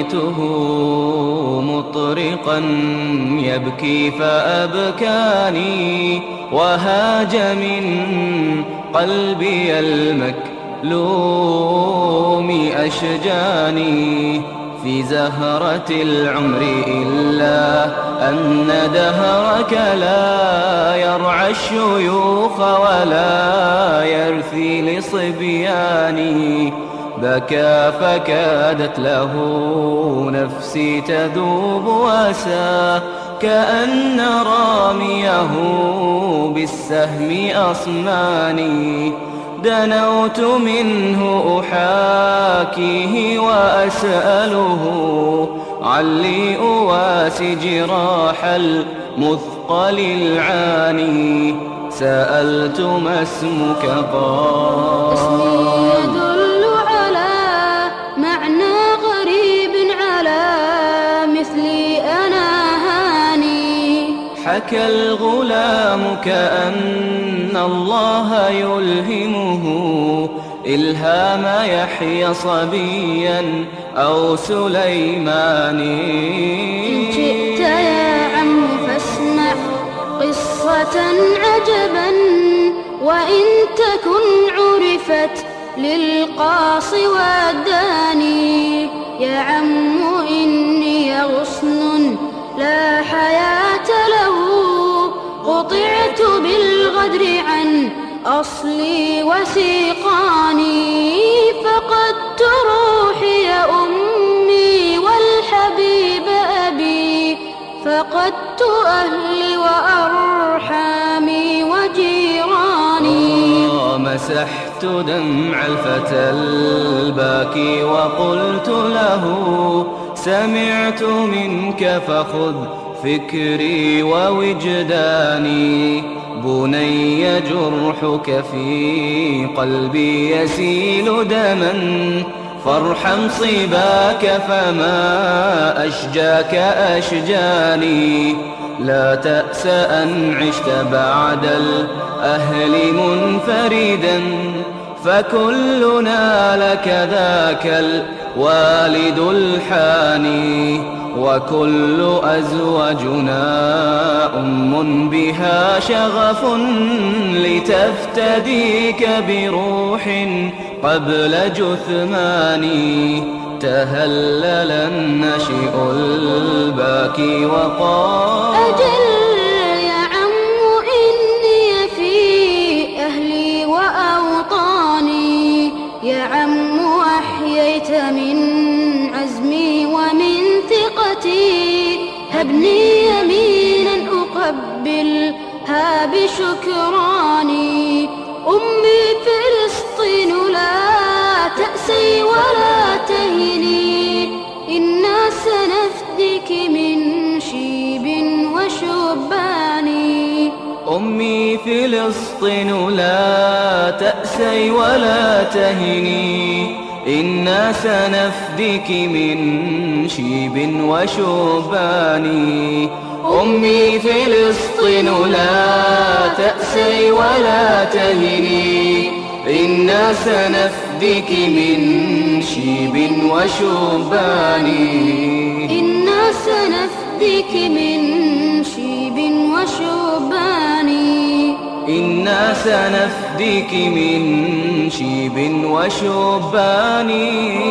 رأيته مطرقا يبكي فأبكاني، وهاج من قلبي المكلوم أشجاني. في زهرة العمر إلا أن دهرك لا يرعى الشيوخ ولا يرثي لصبياني. بكى فكادت له نفسي تذوب وسى، كأن راميه بالسهم أصماني. دنوت منه أحاكيه وأسأله علي أواسي جراح المثقل العاني. سألت ما اسمك قال اسمي يدل على معنى غريب على مثلي أنا هاني. حكى الغلام كأن الله يلهمه إلهام يحيى صبيا أو سليماني. إن شئت يا عم فاسمع قصة عجبا، وإن تكن عرفت للقاصي والداني. يا عم إني غصن لا حياة له، قطعت بالغدر عن أصلي وسيقاني. فقدت روحي أمي والحبيب أبي، فقدت أهلي وأرحامي وجيراني. مسحت دمع الفتى الباكي وقلت له سمعت منك فخذ فكري ووجداني. بني جرحك في قلبي يسيل دما، فارحم صباك فما أشجاك أشجاني. لا تأس أن عشت بعد الأهل منفردا، فكلنا لك ذاك الوالد الحاني. وكل أزواجنا أم بها شغف لتفتديك بروح قبل جثماني. تهلل النشئ الباكي وقال أجل يا عم إني في أهلي وأوطاني. يا عم أحييت من عزمي ومن ثقتي، هبني يمينا أقبلها بشكراني. أمي فلسطين لا تأسي ولا تهني، إنا سنفديك من شيب وشباني. أمي فلسطين لا تأسي ولا تهني، إنا سنفديك من شيب وشباني. أمي فلسطين لا تأسي ولا تهني، إنا سنفديك من شيب وشباني. إنا سنفديك من شيب وشباني. إنا سنفديك من شيب وشباني.